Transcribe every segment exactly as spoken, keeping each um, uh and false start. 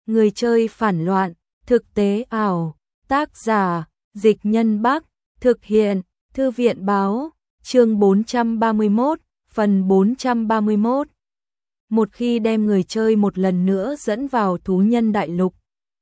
Người chơi phản loạn, thực tế ảo, tác giả, Dịch Nhân Bắc, thực hiện, Thư viện báo, chương bốn trăm ba mươi mốt, phần bốn trăm ba mươi mốt. Một khi đem người chơi một lần nữa dẫn vào thú nhân đại lục,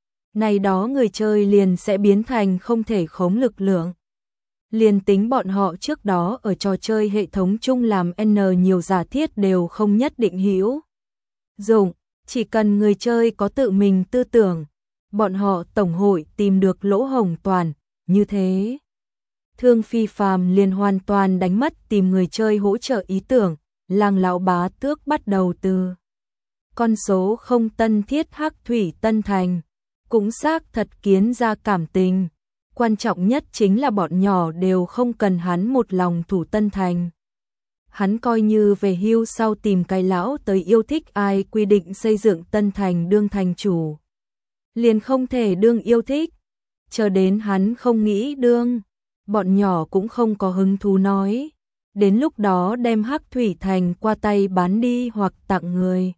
này đó người chơi liền sẽ biến thành không thể khống lực lượng. Liền tính bọn họ trước đó ở trò chơi hệ thống chung làm N nhiều giả thiết đều không nhất định hữu dụng, chỉ cần người chơi có tự mình tư tưởng, bọn họ tổng hội tìm được lỗ hổng toàn, như thế. Thương Phi Phàm liền hoàn toàn đánh mất tìm người chơi hỗ trợ ý tưởng, Lăng lão bá tước bắt đầu từ con số không tân thiết hắc thủy tân thành, cũng xác thật kiến ra cảm tình. Quan trọng nhất chính là bọn nhỏ đều không cần hắn một lòng thủ tân thành. Hắn coi như về hưu sau tìm cái lão tới yêu thích ai quy định xây dựng tân thành đương thành chủ. Liền không thể đương yêu thích, chờ đến hắn không nghĩ đương, bọn nhỏ cũng không có hứng thú nói. Đến lúc đó đem hắc thủy thành qua tay bán đi hoặc tặng người.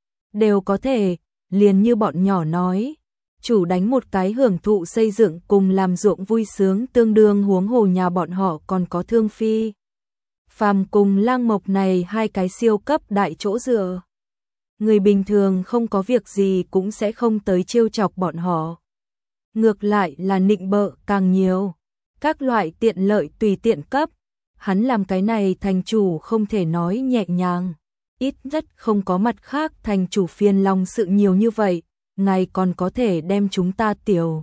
Đều có thể, liền như bọn nhỏ nói. Chủ đánh một cái hưởng thụ xây dựng cùng làm ruộng vui sướng tương đương, huống hồ nhà bọn họ còn có Thương Phi Phàm cùng Lang Mộc này hai cái siêu cấp đại chỗ dựa. Người bình thường không có việc gì cũng sẽ không tới trêu chọc bọn họ. Ngược lại là nịnh bợ càng nhiều. Các loại tiện lợi tùy tiện cấp. Hắn làm cái này thành chủ không thể nói nhẹ nhàng. Ít nhất không có mặt khác thành chủ phiền lòng sự nhiều như vậy. Ngài còn có thể đem chúng ta tiểu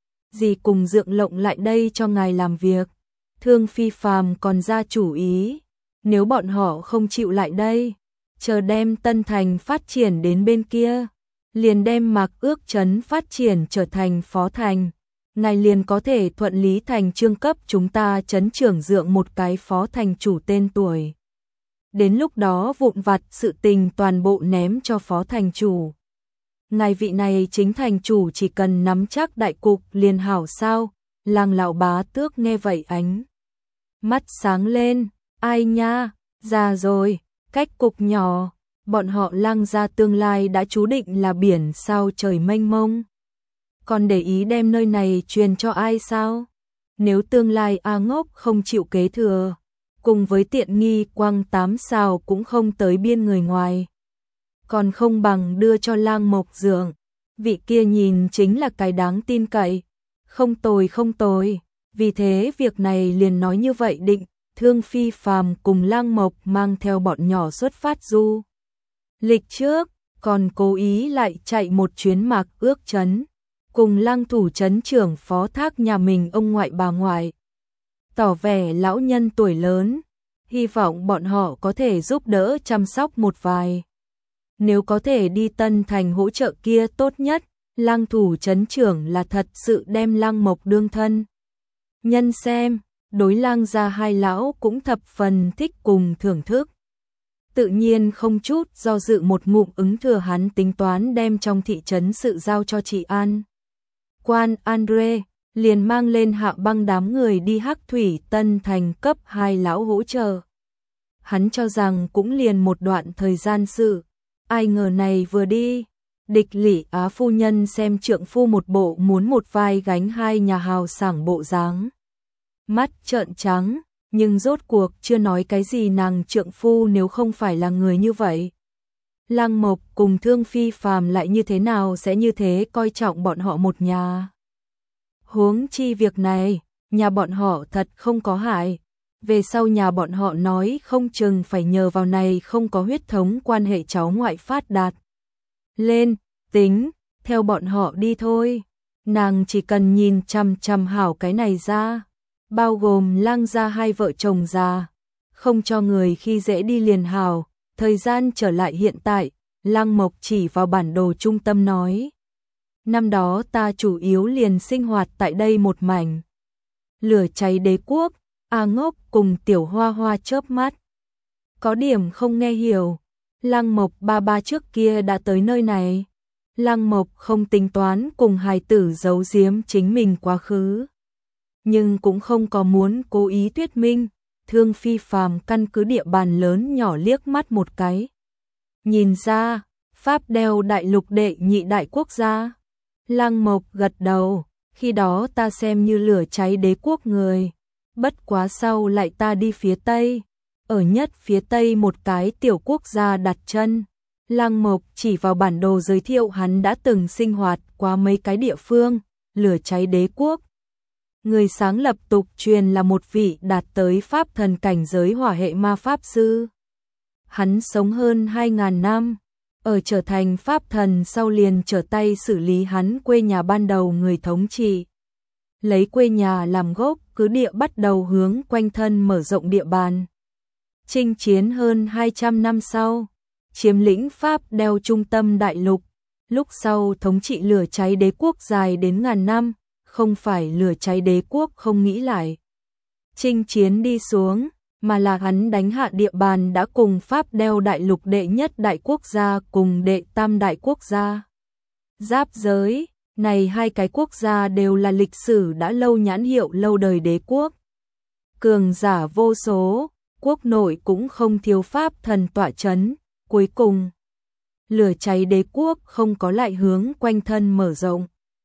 gì cùng dượng lộng lại đây cho ngài làm việc. Thương Phi Phàm còn ra chủ ý, nếu bọn họ không chịu lại đây, chờ đem Tân Thành phát triển đến bên kia, liền đem Mạc Ước Trấn phát triển trở thành phó thành, ngài liền có thể thuận lý thành trương cấp chúng ta trấn trưởng dượng một cái phó thành chủ tên tuổi. Đến lúc đó vụn vặt sự tình toàn bộ ném cho phó thành chủ. Ngài vị này chính thành chủ chỉ cần nắm chắc đại cục liền hảo sao? Lăng lão bá tước nghe vậy ánh mắt sáng lên, ai nha, già rồi, cách cục nhỏ, bọn họ Lăng gia tương lai đã chú định là biển sao trời mênh mông. Còn để ý đem nơi này truyền cho ai sao? Nếu tương lai A Ngốc không chịu kế thừa, cùng với tiện nghi quăng tám sao cũng không tới biên người ngoài. Còn không bằng đưa cho Lang Mộc dượng, vị kia nhìn chính là cái đáng tin cậy, không tồi không tồi, vì thế việc này liền nói như vậy định. Thương Phi Phàm cùng Lang Mộc mang theo bọn nhỏ xuất phát du lịch trước, còn cố ý lại chạy một chuyến Mạc Ước Trấn, cùng Lang thủ trấn trưởng phó thác nhà mình ông ngoại bà ngoại, tỏ vẻ lão nhân tuổi lớn, hy vọng bọn họ có thể giúp đỡ chăm sóc một vài. Nếu có thể đi Tân Thành hỗ trợ kia tốt nhất, Lang thủ trấn trưởng là thật sự đem Lang Mộc đương thân. Nhân xem, đối Lang gia hai lão cũng thập phần thích cùng thưởng thức. Tự nhiên không chút do dự một ngụm ứng thừa hắn tính toán đem trong thị trấn sự giao cho chị An. Quan Andre liền mang lên Hạ Băng đám người đi Hắc Thủy Tân Thành cấp hai lão hỗ trợ. Hắn cho rằng cũng liền một đoạn thời gian sự. Ai ngờ này vừa đi, địch lỷ Á phu nhân xem trượng phu một bộ muốn một vai gánh hai nhà hào sảng bộ dáng. Mắt trợn trắng, nhưng rốt cuộc chưa nói cái gì nàng trượng phu nếu không phải là người như vậy. Lang Mộc cùng Thương Phi Phàm lại như thế nào sẽ như thế coi trọng bọn họ một nhà. Huống chi việc này, nhà bọn họ thật không có hại. Về sau nhà bọn họ nói không chừng phải nhờ vào này không có huyết thống quan hệ cháu ngoại phát đạt. Lên, tính, theo bọn họ đi thôi. Nàng chỉ cần nhìn chằm chằm hảo cái này ra, bao gồm Lang gia hai vợ chồng già, không cho người khi dễ đi liền hảo. Thời gian trở lại hiện tại, Lang Mộc chỉ vào bản đồ trung tâm nói. Năm đó ta chủ yếu liền sinh hoạt tại đây một mảnh. Lửa cháy đế quốc. A Ngốc cùng Tiểu Hoa Hoa chớp mắt. Có điểm không nghe hiểu. Lang Mộc ba ba trước kia đã tới nơi này. Lang Mộc không tính toán cùng hài tử giấu giếm chính mình quá khứ. Nhưng cũng không có muốn cố ý thuyết minh. Thương Phi Phàm căn cứ địa bàn lớn nhỏ liếc mắt một cái. Nhìn ra, Pháp đeo đại lục đệ nhị đại quốc gia. Lăng Mộc gật đầu, khi đó ta xem như lửa cháy đế quốc người. Bất quá sau lại ta đi phía Tây, ở nhất phía Tây một cái tiểu quốc gia đặt chân. Lăng Mộc chỉ vào bản đồ giới thiệu hắn đã từng sinh hoạt qua mấy cái địa phương, lửa cháy đế quốc. Người sáng lập tục truyền là một vị đạt tới pháp thần cảnh giới hỏa hệ ma pháp sư. Hắn sống hơn hai ngàn năm, ở trở thành pháp thần sau liền trở tay xử lý hắn quê nhà ban đầu người thống trị. Lấy quê nhà làm gốc, cứ địa bắt đầu hướng quanh thân mở rộng địa bàn. Chinh chiến hơn hai trăm năm sau, chiếm lĩnh Pháp đeo trung tâm đại lục, lúc sau thống trị lửa cháy đế quốc dài đến ngàn năm, không phải lửa cháy đế quốc không nghĩ lại chinh chiến đi xuống, mà là hắn đánh hạ địa bàn đã cùng Pháp đeo đại lục đệ nhất đại quốc gia cùng đệ tam đại quốc gia giáp giới. Này hai cái quốc gia đều là lịch sử đã lâu nhãn hiệu lâu đời đế quốc. Cường giả vô số, quốc nội cũng không thiếu pháp thần tọa chấn. Cuối cùng, lửa cháy đế quốc không có lại hướng quanh thân mở rộng,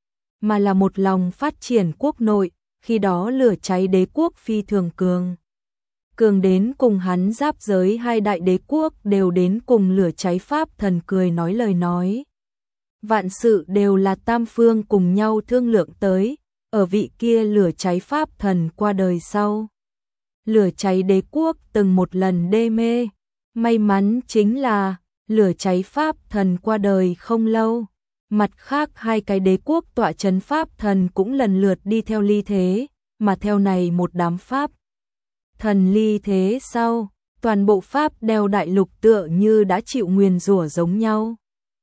mà là một lòng phát triển quốc nội, khi đó lửa cháy đế quốc phi thường cường. Cường đến cùng hắn giáp giới hai đại đế quốc đều đến cùng lửa cháy pháp thần cười nói lời nói. Vạn sự đều là tam phương cùng nhau thương lượng tới, ở vị kia lửa cháy pháp thần qua đời sau. Lửa cháy đế quốc từng một lần đê mê, may mắn chính là lửa cháy pháp thần qua đời không lâu. Mặt khác hai cái đế quốc tọa trấn pháp thần cũng lần lượt đi theo ly thế, mà theo này một đám pháp thần ly thế sau, toàn bộ Pháp đeo đại lục tựa như đã chịu nguyền rủa giống nhau.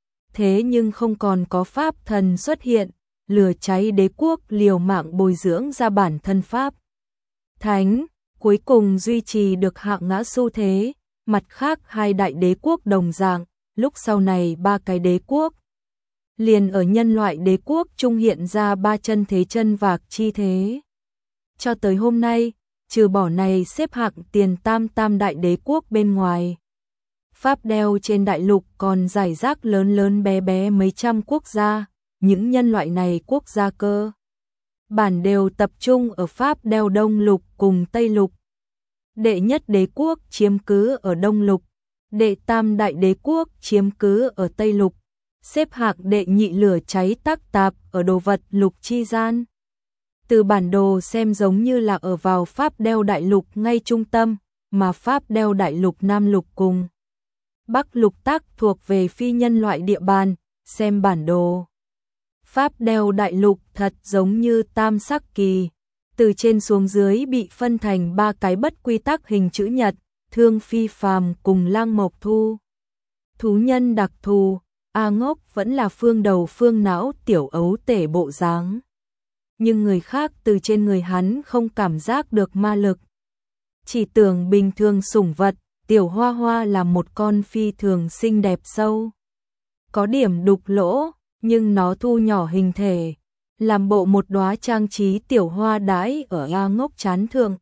Thế nhưng không còn có pháp thần xuất hiện, lửa cháy đế quốc liều mạng bồi dưỡng ra bản thân pháp thánh, cuối cùng duy trì được hạng ngã xu thế. Mặt khác hai đại đế quốc đồng dạng, lúc sau này ba cái đế quốc liền ở nhân loại đế quốc trung hiện ra ba chân thế chân vạc chi thế. Cho tới hôm nay, trừ bỏ này xếp hạng tiền tam tam đại đế quốc bên ngoài, Pháp đeo trên đại lục còn rải rác lớn lớn bé bé mấy trăm quốc gia, những nhân loại này quốc gia cơ bản đều tập trung ở Pháp đeo Đông Lục cùng Tây Lục. Đệ nhất đế quốc chiếm cứ ở Đông Lục, đệ tam đại đế quốc chiếm cứ ở Tây Lục, xếp hạng đệ nhị lửa cháy tắc tạp ở đồ vật lục chi gian. Từ bản đồ xem giống như là ở vào Pháp đeo đại lục ngay trung tâm, mà Pháp đeo đại lục Nam Lục cùng Bắc Lục tắc thuộc về phi nhân loại địa bàn, xem bản đồ. Pháp đeo đại lục thật giống như tam sắc kỳ, từ trên xuống dưới bị phân thành ba cái bất quy tắc hình chữ nhật, Thương Phi Phàm cùng Lăng Mộc Thu. Thú nhân đặc thù, A Ngốc vẫn là phương đầu phương não tiểu ấu tể bộ dáng. Nhưng người khác từ trên người hắn không cảm giác được ma lực. Chỉ tưởng bình thường sủng vật, tiểu hoa hoa là một con phi thường xinh đẹp sâu. Có điểm đục lỗ, nhưng nó thu nhỏ hình thể, làm bộ một đóa trang trí tiểu hoa đãi ở A Ngốc chán thượng.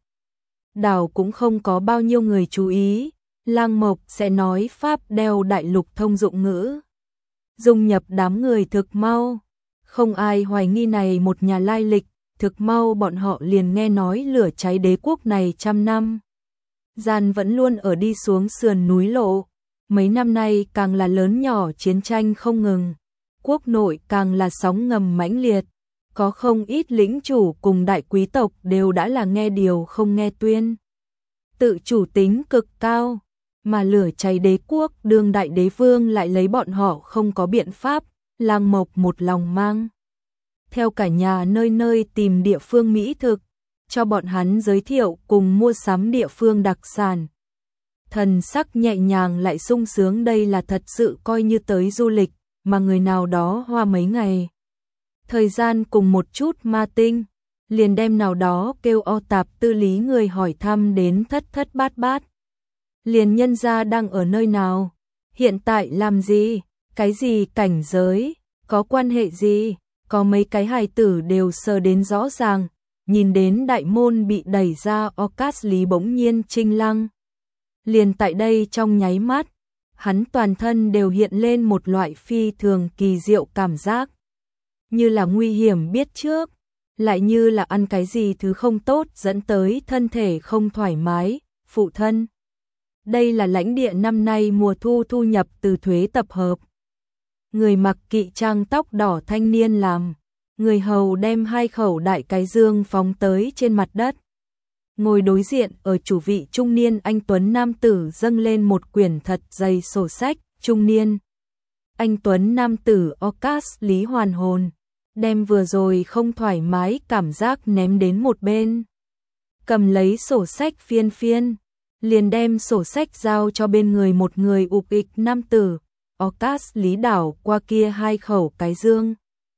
Đảo cũng không có bao nhiêu người chú ý, Lăng Mộc sẽ nói Pháp đeo đại lục thông dụng ngữ. Dung nhập đám người thực mau, không ai hoài nghi này một nhà lai lịch, thực mau bọn họ liền nghe nói lửa cháy đế quốc này trăm năm. Gian vẫn luôn ở đi xuống sườn núi lộ, mấy năm nay càng là lớn nhỏ chiến tranh không ngừng, quốc nội càng là sóng ngầm mãnh liệt, có không ít lĩnh chủ cùng đại quý tộc đều đã là nghe điều không nghe tuyên. Tự chủ tính cực cao, mà lửa cháy đế quốc đương đại đế vương lại lấy bọn họ không có biện pháp, Lăng Mộc một lòng mang theo cả nhà nơi nơi tìm địa phương mỹ thực, cho bọn hắn giới thiệu cùng mua sắm địa phương đặc sản. Thần sắc nhẹ nhàng lại sung sướng, đây là thật sự coi như tới du lịch, mà người nào đó hoa mấy ngày thời gian cùng một chút ma tinh, liền đem nào đó kêu o tạp tư lý người hỏi thăm đến thất thất bát bát. Liền nhân ra đang ở nơi nào, hiện tại làm gì, cái gì cảnh giới, có quan hệ gì, có mấy cái hài tử đều sờ đến rõ ràng, nhìn đến đại môn bị đẩy ra Ocas Lý bỗng nhiên trinh lăng. Liền tại đây trong nháy mắt, hắn toàn thân đều hiện lên một loại phi thường kỳ diệu cảm giác. Như là nguy hiểm biết trước, lại như là ăn cái gì thứ không tốt dẫn tới thân thể không thoải mái. Phụ thân, đây là lãnh địa năm nay mùa thu thu nhập từ thuế tập hợp. Người mặc kỵ trang tóc đỏ thanh niên làm, người hầu đem hai khẩu đại cái dương phóng tới trên mặt đất. Ngồi đối diện ở chủ vị trung niên anh tuấn nam tử dâng lên một quyển thật dày sổ sách. Trung niên anh tuấn nam tử Ocas Lý hoàn hồn, đem vừa rồi không thoải mái cảm giác ném đến một bên. Cầm lấy sổ sách phiên phiên, liền đem sổ sách giao cho bên người một người ục ịch nam tử. Ocas Lý đảo qua kia hai khẩu cái dương,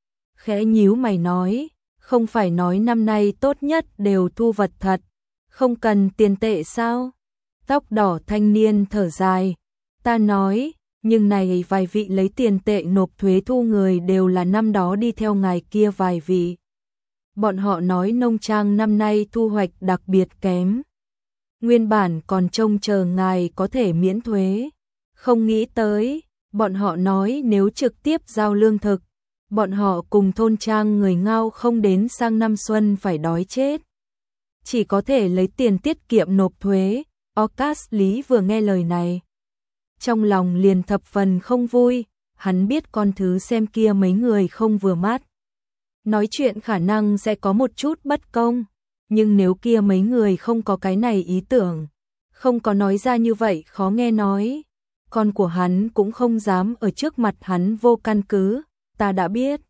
khẽ nhíu mày nói, không phải nói năm nay tốt nhất đều thu vật thật, không cần tiền tệ sao? Tóc đỏ thanh niên thở dài, ta nói, nhưng này vài vị lấy tiền tệ nộp thuế thu người đều là năm đó đi theo ngài kia vài vị. Bọn họ nói nông trang năm nay thu hoạch đặc biệt kém. Nguyên bản còn trông chờ ngài có thể miễn thuế. Không nghĩ tới, bọn họ nói nếu trực tiếp giao lương thực, bọn họ cùng thôn trang người Ngao không đến sang năm xuân phải đói chết. Chỉ có thể lấy tiền tiết kiệm nộp thuế. Ocas Lý vừa nghe lời này, trong lòng liền thập phần không vui, hắn biết con thứ xem kia mấy người không vừa mắt. Nói chuyện khả năng sẽ có một chút bất công, nhưng nếu kia mấy người không có cái này ý tưởng, không có nói ra như vậy khó nghe nói, con của hắn cũng không dám ở trước mặt hắn vô căn cứ, ta đã biết.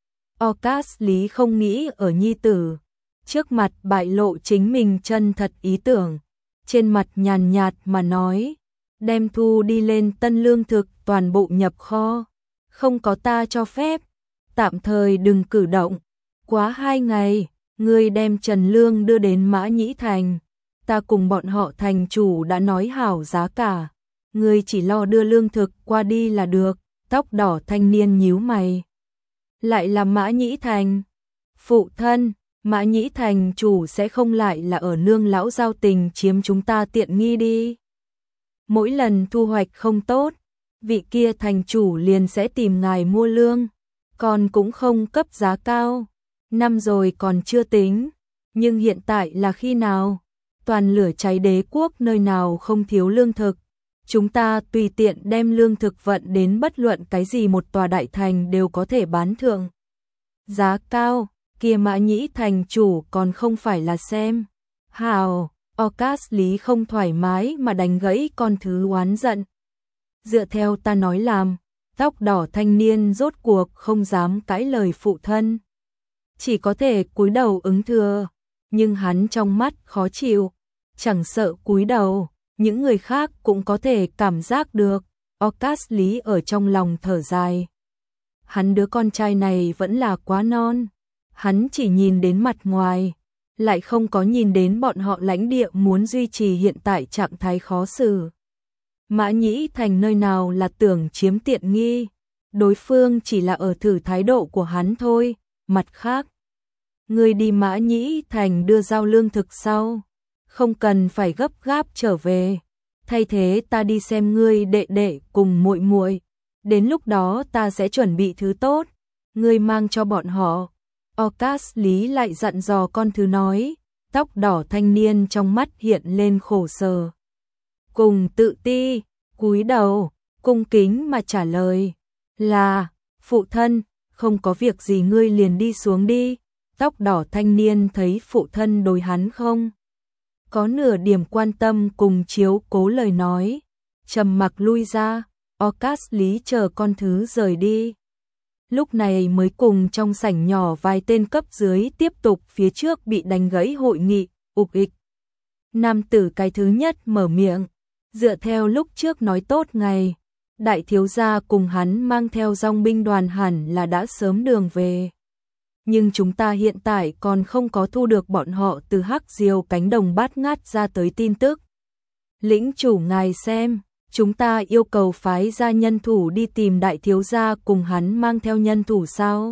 Ocas Lý không nghĩ ở nhi tử trước mặt bại lộ chính mình chân thật ý tưởng, trên mặt nhàn nhạt mà nói, đem thu đi lên tân lương thực toàn bộ nhập kho, không có ta cho phép, tạm thời đừng cử động, quá hai ngày, ngươi đem Trần Lương đưa đến Mã Nhĩ Thành, ta cùng bọn họ thành chủ đã nói hảo giá cả, ngươi chỉ lo đưa lương thực qua đi là được. Tóc đỏ thanh niên nhíu mày, lại là Mã Nhĩ Thành? Phụ thân, Mã Nhĩ Thành chủ sẽ không lại là ở nương lão giao tình chiếm chúng ta tiện nghi đi. Mỗi lần thu hoạch không tốt, vị kia thành chủ liền sẽ tìm ngài mua lương, còn cũng không cấp giá cao. Năm rồi còn chưa tính, nhưng hiện tại là khi nào? Toàn lửa cháy đế quốc nơi nào không thiếu lương thực. Chúng ta tùy tiện đem lương thực vận đến bất luận cái gì một tòa đại thành đều có thể bán thượng. Giá cao, kia Mã Nhĩ thành chủ còn không phải là xem. Hào, Ocas Lý không thoải mái mà đánh gãy con thứ oán giận. Dựa theo ta nói làm, tóc đỏ thanh niên rốt cuộc không dám cãi lời phụ thân. Chỉ có thể cúi đầu ứng thừa, nhưng hắn trong mắt khó chịu, chẳng sợ cúi đầu. Những người khác cũng có thể cảm giác được, Ocas Lý ở trong lòng thở dài. Hắn đứa con trai này vẫn là quá non, hắn chỉ nhìn đến mặt ngoài, lại không có nhìn đến bọn họ lãnh địa muốn duy trì hiện tại trạng thái khó xử. Mã Nhĩ Thành nơi nào là tưởng chiếm tiện nghi, đối phương chỉ là ở thử thái độ của hắn thôi. Mặt khác, người đi Mã Nhĩ Thành đưa giao lương thực sau, không cần phải gấp gáp trở về, thay thế ta đi xem ngươi đệ đệ cùng muội muội, đến lúc đó ta sẽ chuẩn bị thứ tốt, ngươi mang cho bọn họ. Ocas Lý lại dặn dò con thứ nói, tóc đỏ thanh niên trong mắt hiện lên khổ sở. Cùng tự ti, cúi đầu, cung kính mà trả lời, là, phụ thân, không có việc gì ngươi liền đi xuống đi. Tóc đỏ thanh niên thấy phụ thân đối hắn không có nửa điểm quan tâm cùng chiếu cố lời nói, trầm mặc lui ra. Ocas Lý chờ con thứ rời đi, lúc này mới cùng trong sảnh nhỏ vài tên cấp dưới tiếp tục phía trước bị đánh gãy hội nghị. Ục ịch nam tử cái thứ nhất mở miệng, dựa theo lúc trước nói tốt ngày, đại thiếu gia cùng hắn mang theo dòng binh đoàn hẳn là đã sớm đường về. Nhưng chúng ta hiện tại còn không có thu được bọn họ từ Hắc Diều cánh đồng bát ngát ra tới tin tức. Lĩnh chủ ngài xem, chúng ta yêu cầu phái ra nhân thủ đi tìm đại thiếu gia cùng hắn mang theo nhân thủ sao?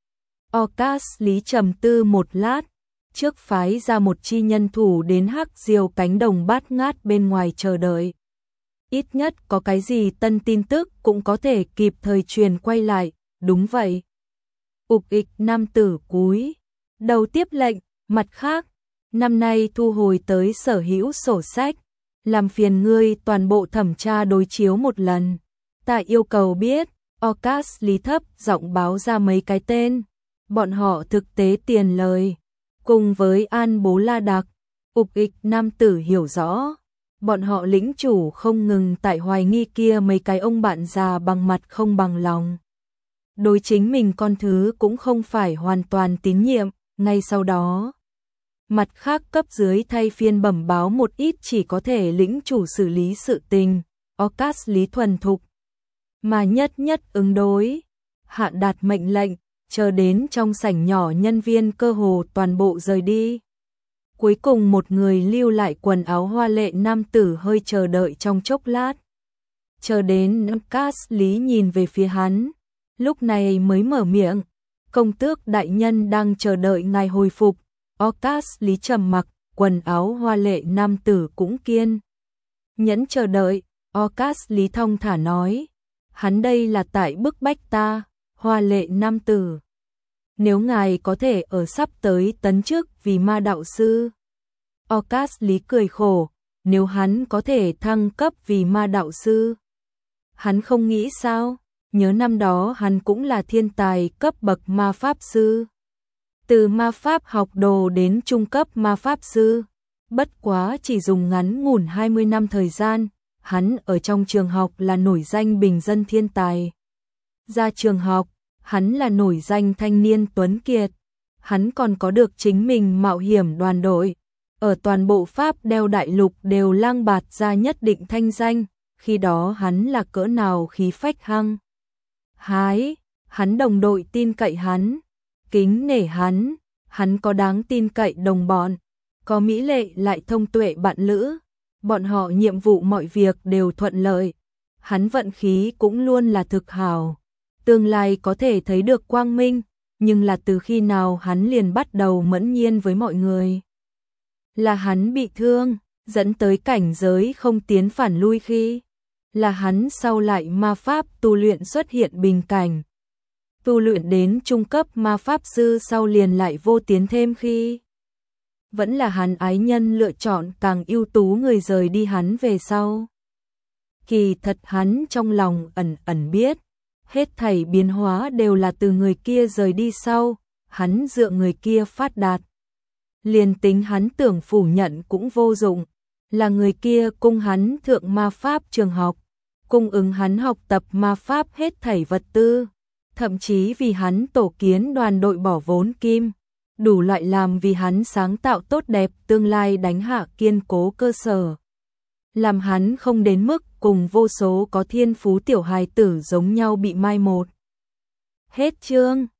Ocas Lý trầm tư một lát, trước phái ra một chi nhân thủ đến Hắc Diều cánh đồng bát ngát bên ngoài chờ đợi. ít nhất có cái gì tân tin tức cũng có thể kịp thời truyền quay lại, đúng vậy. Ục ịch nam tử cúi đầu tiếp lệnh, mặt khác, năm nay thu hồi tới sở hữu sổ sách, làm phiền ngươi toàn bộ thẩm tra đối chiếu một lần. Ta yêu cầu biết, Ocas lý thấp giọng báo ra mấy cái tên, bọn họ thực tế tiền lời, cùng với An Bố La Đặc. Ục ịch nam tử hiểu rõ, bọn họ lĩnh chủ không ngừng tại hoài nghi kia mấy cái ông bạn già bằng mặt không bằng lòng. Đối chính mình con thứ cũng không phải hoàn toàn tín nhiệm, ngay sau đó. Mặt khác cấp dưới thay phiên bẩm báo một ít chỉ có thể lĩnh chủ xử lý sự tình, Ocas lý thuần thục. Mà nhất nhất ứng đối, hạ đạt mệnh lệnh, chờ đến trong sảnh nhỏ nhân viên cơ hồ toàn bộ rời đi. Cuối cùng một người lưu lại quần áo hoa lệ nam tử hơi chờ đợi trong chốc lát. Chờ đến Ocas lý nhìn về phía hắn, lúc này mới mở miệng, công tước đại nhân đang chờ đợi ngài hồi phục. Ocas lý trầm mặc, quần áo hoa lệ nam tử cũng kiên nhẫn chờ đợi. Ocas lý thong thả nói, hắn đây là tại bức bách ta, hoa lệ nam tử. Nếu ngài có thể ở sắp tới tấn chức vì ma đạo sư. Ocas lý cười khổ, nếu hắn có thể thăng cấp vì ma đạo sư. Hắn không nghĩ sao, nhớ năm đó hắn cũng là thiên tài cấp bậc ma pháp sư. Từ ma pháp học đồ đến trung cấp ma pháp sư, bất quá chỉ dùng ngắn ngủn hai mươi năm thời gian, hắn ở trong trường học là nổi danh bình dân thiên tài. Ra trường học, hắn là nổi danh thanh niên tuấn kiệt, hắn còn có được chính mình mạo hiểm đoàn đội, ở toàn bộ Pháp đeo đại lục đều lang bạt ra nhất định thanh danh, khi đó hắn là cỡ nào khí phách hăng. Hái, hắn đồng đội tin cậy hắn, kính nể hắn, hắn có đáng tin cậy đồng bọn, có mỹ lệ lại thông tuệ bạn lữ, bọn họ nhiệm vụ mọi việc đều thuận lợi, hắn vận khí cũng luôn là thực hảo, tương lai có thể thấy được quang minh, nhưng là từ khi nào hắn liền bắt đầu mẫn nhiên với mọi người. Là hắn bị thương, dẫn tới cảnh giới không tiến phản lui khi, là hắn sau lại ma pháp tu luyện xuất hiện bình cảnh. Tu luyện đến trung cấp ma pháp sư sau liền lại vô tiến thêm khi. Vẫn là hắn ái nhân lựa chọn càng ưu tú người rời đi hắn về sau. Kỳ thật hắn trong lòng ẩn ẩn biết, hết thảy biến hóa đều là từ người kia rời đi sau, hắn dựa người kia phát đạt. Liền tính hắn tưởng phủ nhận cũng vô dụng, là người kia cung hắn thượng ma pháp trường học, cung ứng hắn học tập ma pháp hết thảy vật tư, thậm chí vì hắn tổ kiến đoàn đội bỏ vốn kim, đủ loại làm vì hắn sáng tạo tốt đẹp tương lai đánh hạ kiên cố cơ sở. Làm hắn không đến mức cùng vô số có thiên phú tiểu hài tử giống nhau bị mai một. Hết chương.